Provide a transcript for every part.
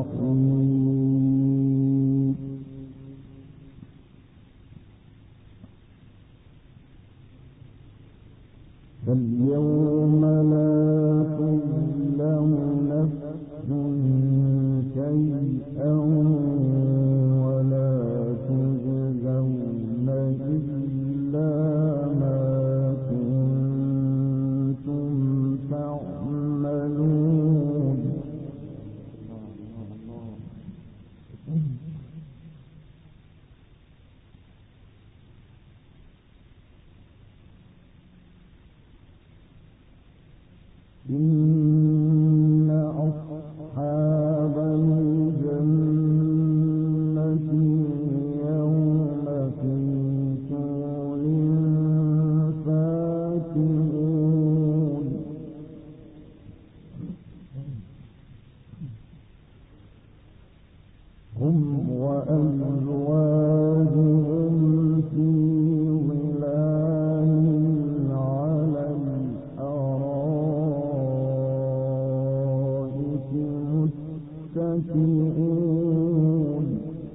رحيم. فاليوم لا تظلم نفس شيئا ولا تجزون إلا ما كنتم تعملون. إن أصحاب الجنة يوم في شغل فاكهون. هم وأزواجهم في ظلال على الأرائك متكئون.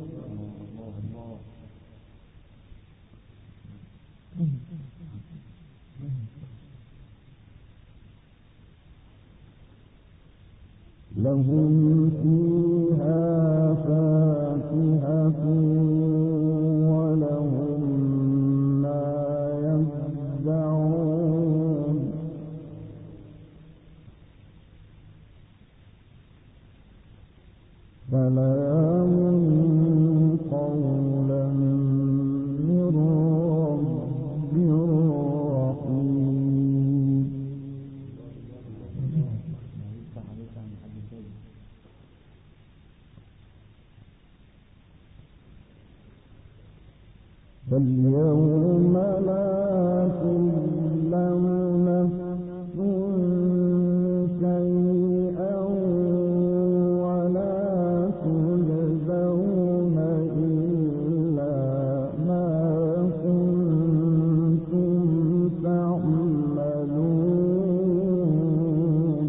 لهم فيها فاكهة ولهم ما يدعون. سلام قولا من رب رحيم. فاليوم لا تظلم نفس شيئا ولا تجزون إلا ما كنتم تعملون.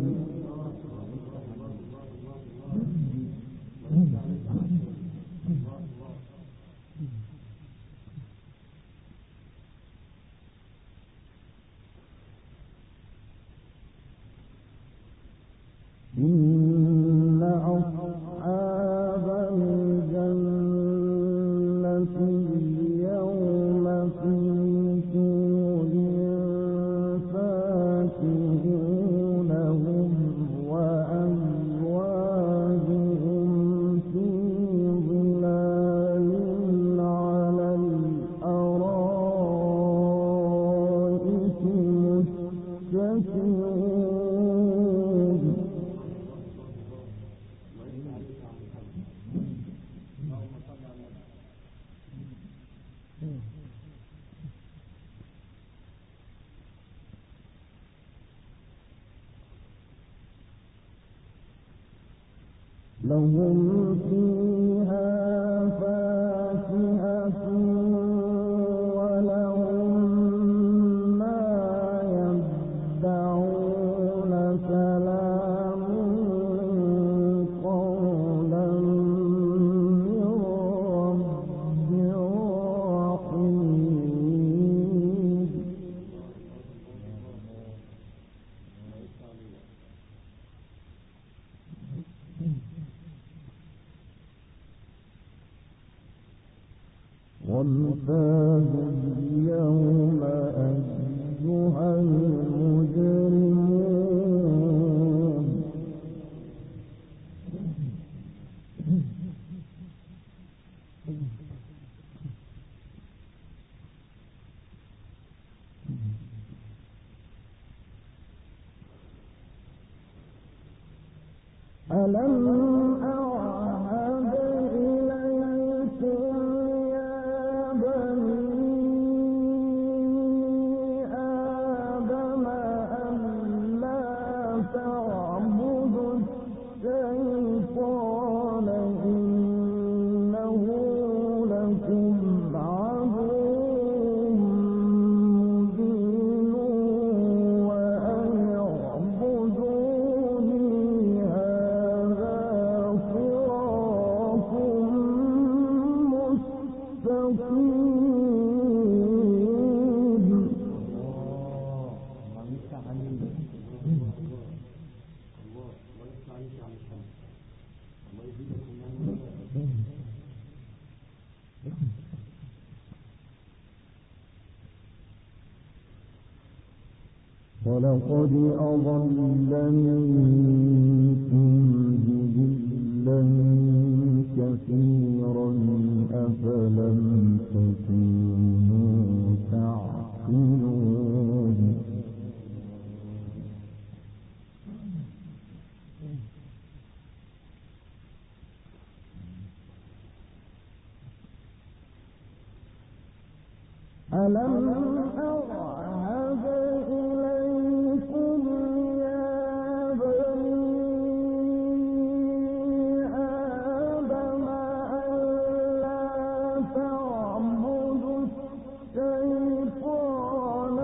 إن أصحاب الجنة اليوم في شغل فاكهون. هم وأزواجهم في ظلال على الأرائك متكئون. لهم فيها فاكهة ولهم ما يدعون. سلام قولا من رب رحيم. وامتازوا اليوم أيها المجرمون. ألم أعهد إليكم يا بني آدم أن لا تعبدوا الشيطان إنه لكم عدو مبين وأن اعبدوني هذا ولقد أضل منكم جبلا كثيرا أفلم تكونوا تعقلون ألم أعهد إليكم يا بني آدم ألا تعبدوا الشيطان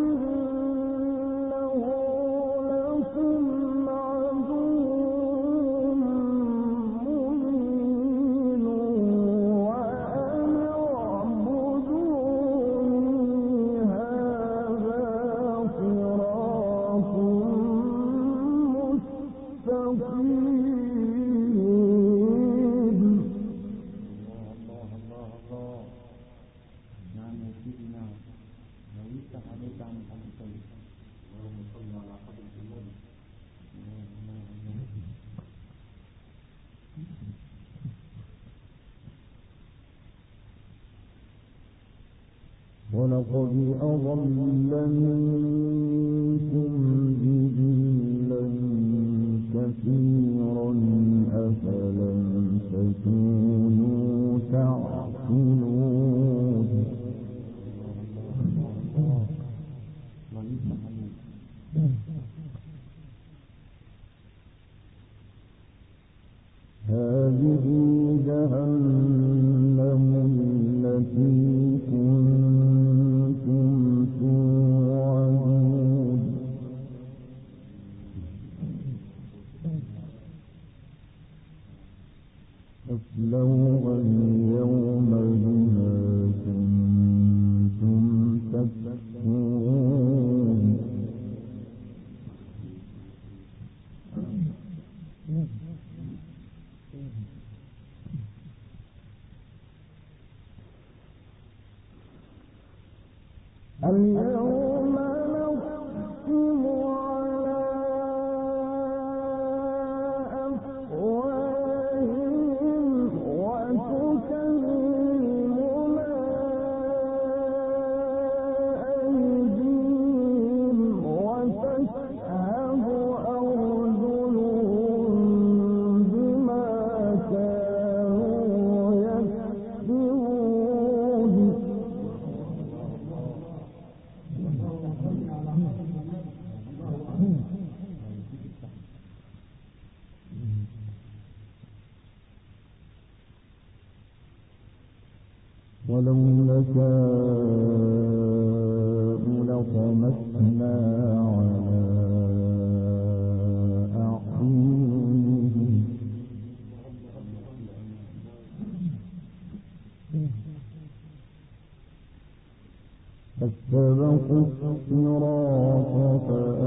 إنه لكم عدو مبين وأن اعبدوني هذا صراط مستقيم. ولقد أضل منكم جبلا كثيرا أفلم تكونوا تعقلون هذه جهنم التي كنتم توعدون اصلوها اليوم بما كنتم تكفرون. اليوم نختم على أفواههم وتكلمنا أيديهم وتشهد أرجلهم بما كانوا يكسبون. ولو نشاء لطمسنا على أعينهم فاستبقوا الصراط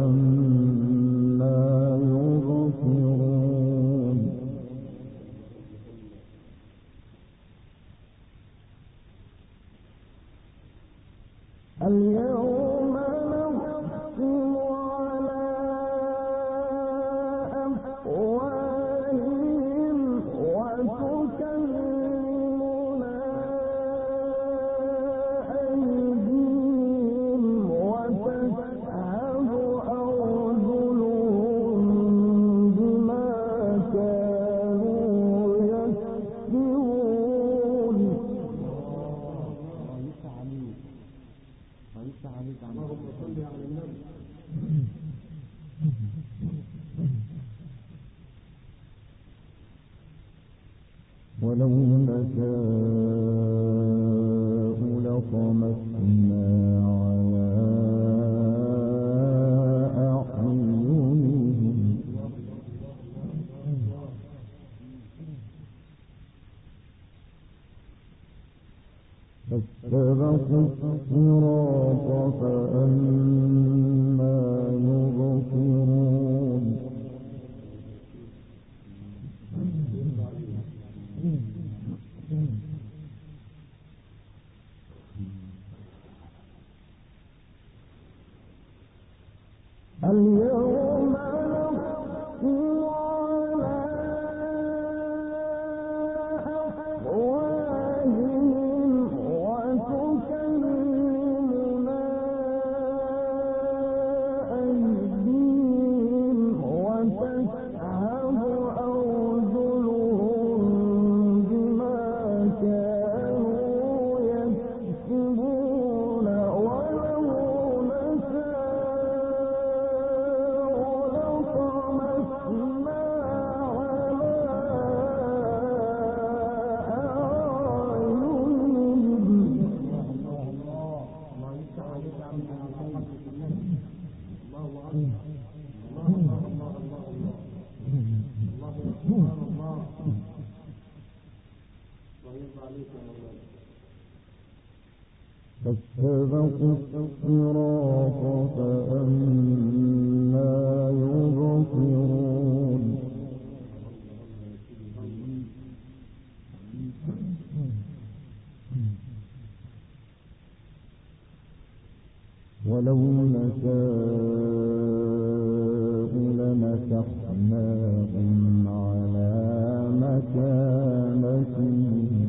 فأنى يبصرون. اليوم نختم على أفواههم وتكلمنا أيديهم وتشهد أرجلهم بما كانوا يكسبون. ولو نشاء لطمسنا على أعينهم فاستبقوا الصراط فأنى يبصرون. فاستبقوا الصراط فأنى يبصرون ولو نشاء لمسخناهم على مكانتهم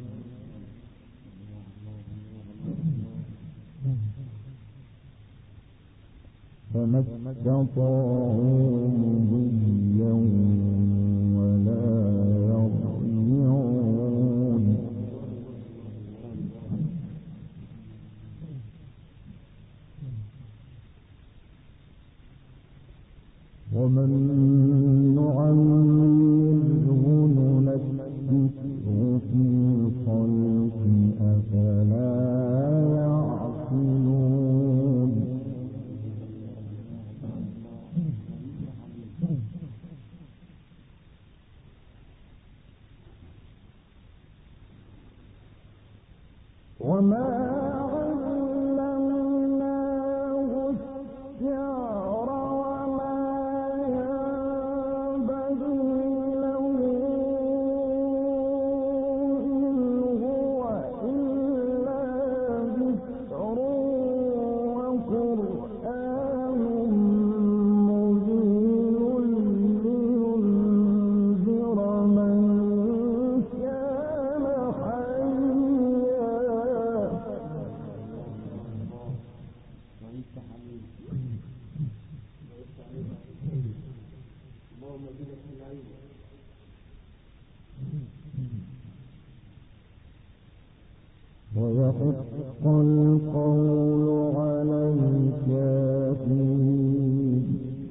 فما استطاعوا مضيا ولا يرجعون ومن نعمره ننكسه في الخلق أفلا يعقلون وما علمناه الشعر وما ينبغي له إن هو إلا ذكر وقرآن مبين لينذر من كان حيا. ويحق القول على الكافرين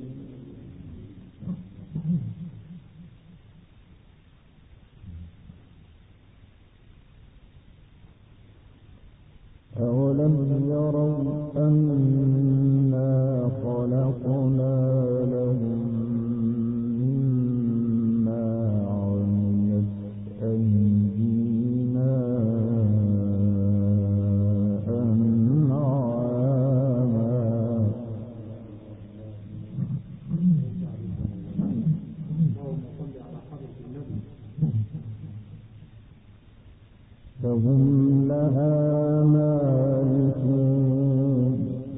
أولم يروا أنا خلقنا لهم مما عملت أيدينا فهم لها مالكون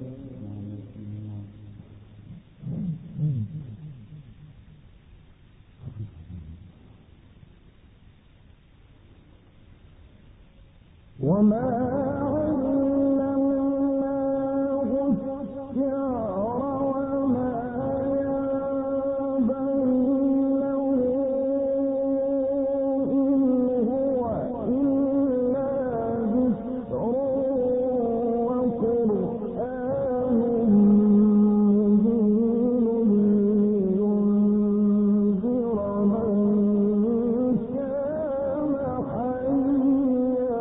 وما علمناه الشعر وما ينبغي له إن هو إلا ذكر وقرآن مبين لينذر من كان حيا.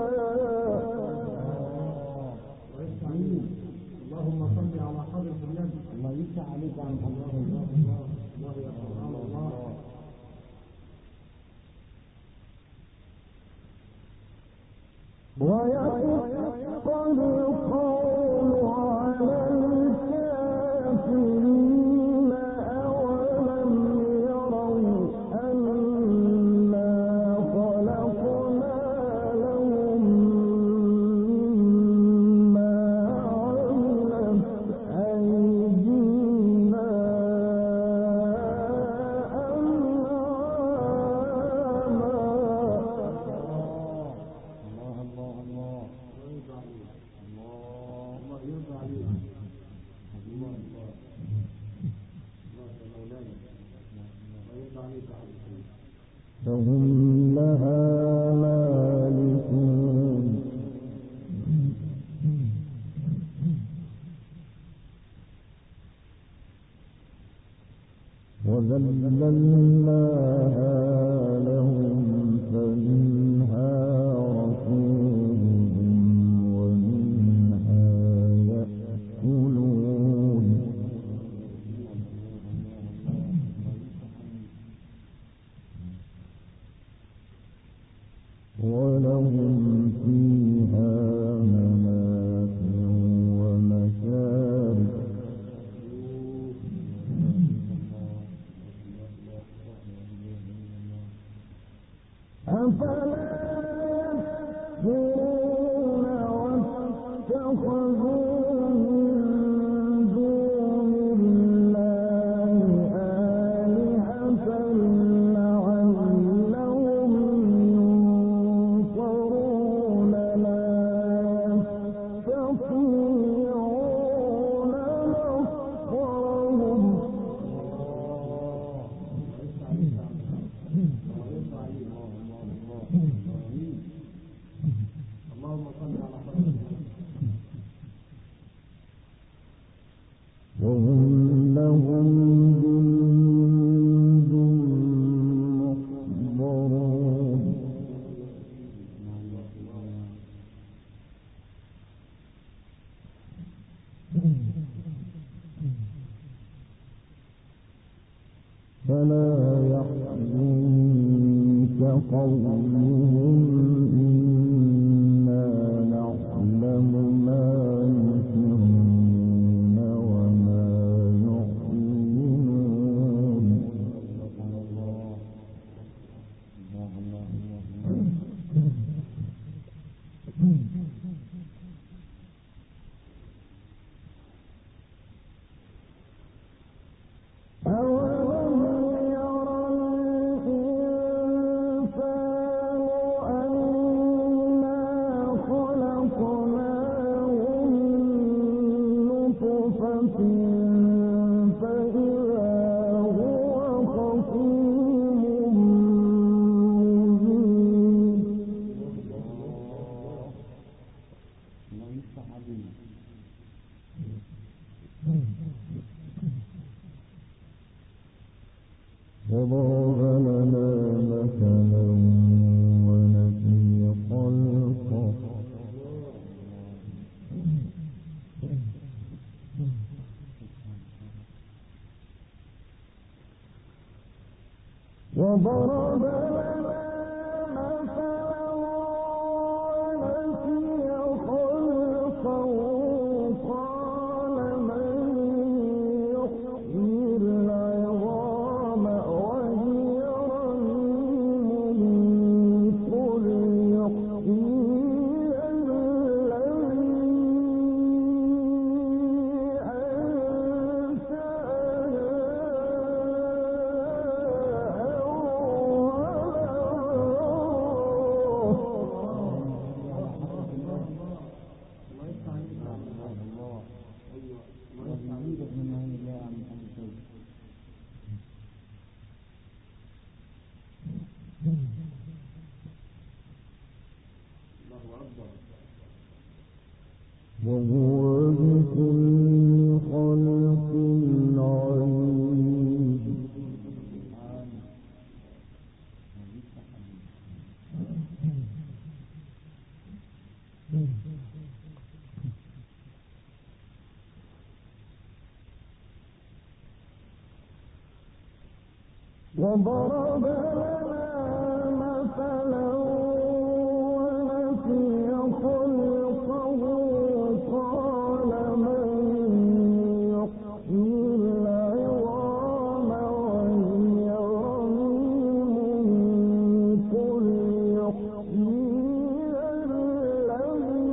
اللهم صل على حضرة النبي. الله يفتح عليك عن الله. ويحق القول على الكافرين أولم يروا أنا خلقنا لهم مما عملت أيدينا فهم لها مالكون وذللناها لهم فمنها ركوبهم ومنها يأكلون ولهم وضرب وهو بكل خلق عليم. وضرب لنا مثلا ونسي خلقه قال من يحيي العظام وهي رميم قل يحييها الذي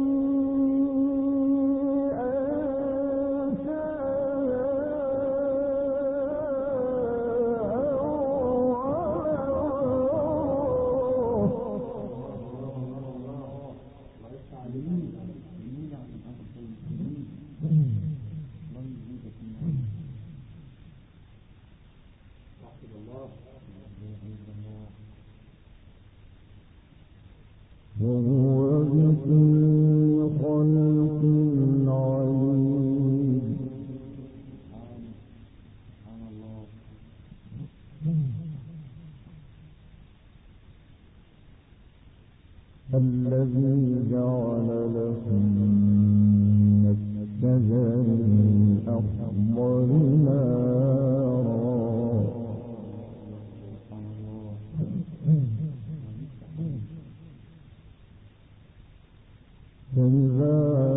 وهو بكل خلق عليم. الذي جعل لكم من الشجر الأخضر نارا فإذا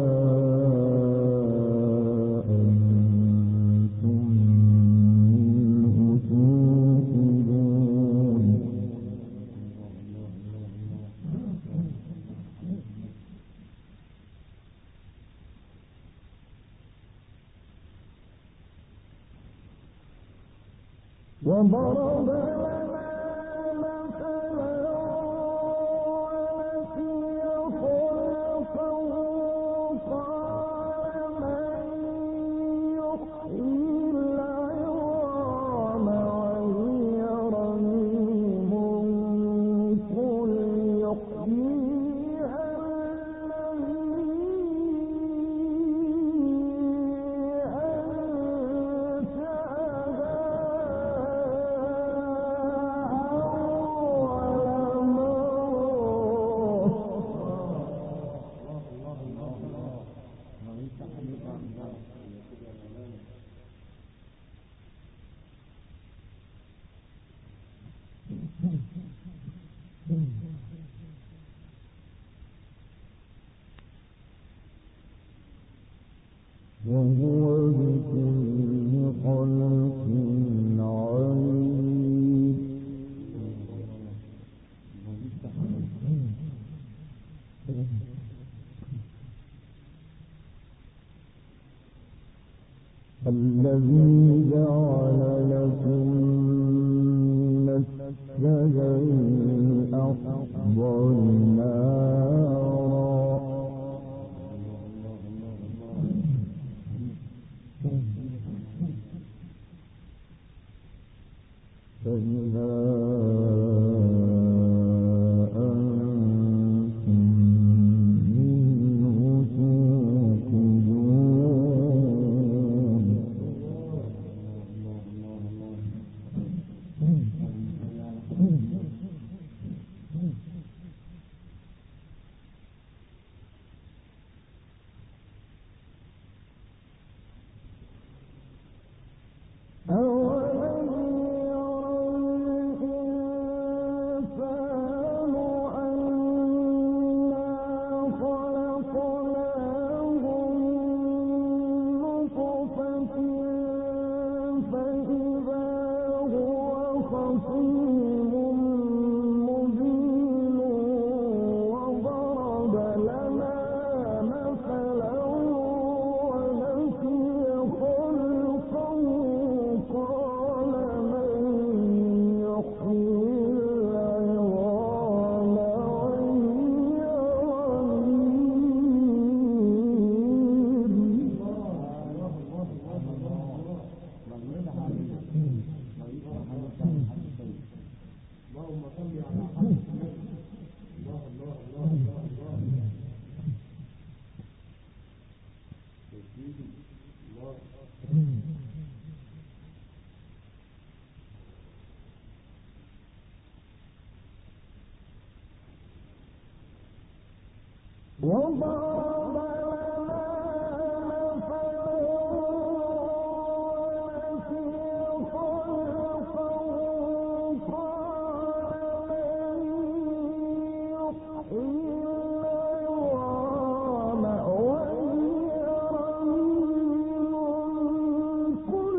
أنتم منه توقدون. وضرب لنا مثلا ونسي خلقه قال من يحيي العظام وهي رميم قل يحييها وهو بكل خلق عليم الذي جعل لكم من الشجر الأخضر نارا فإذا أنتم منه توقدون أولم وضرب لنا مثلا ونسي خلقه قال من يحيي العظام وهي رميم قل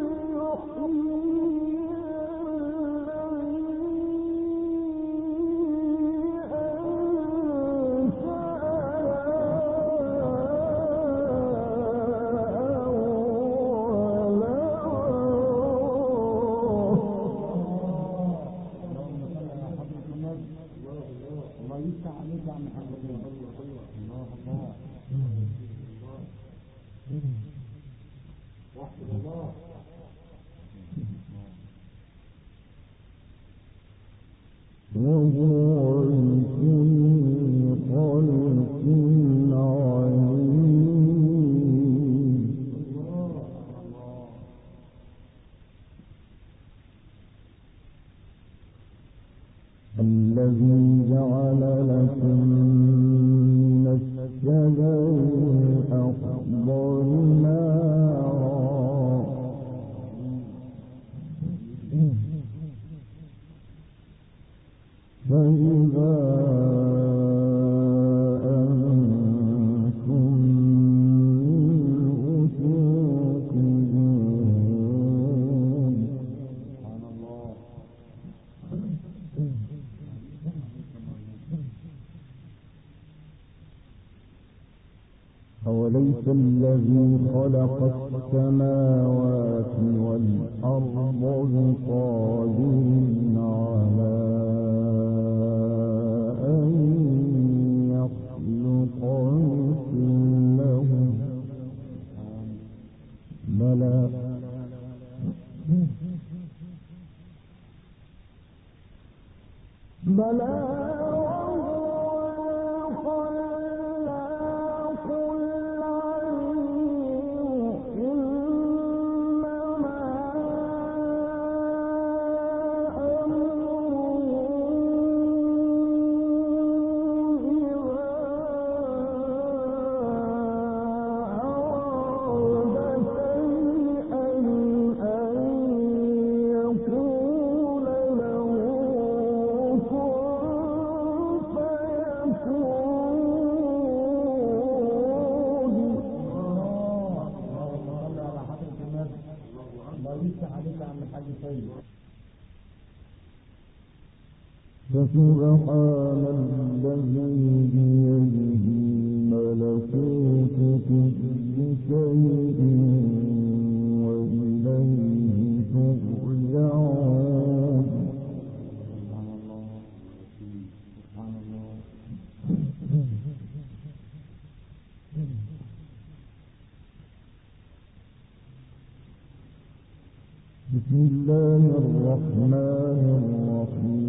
وهو بكل خلق عليم الذي جعل لكم من الشجر الأخضر نارا فإذا أنتم منه توقدون سبحان الله. أوليس وليس الذي خلق السماوات والأرض بقادر على أن يخلق مثلهم بلى فسبحان الذي بيده ملكوت كل شيء وإليه ترجعون. بسم الله الرحمن الرحيم.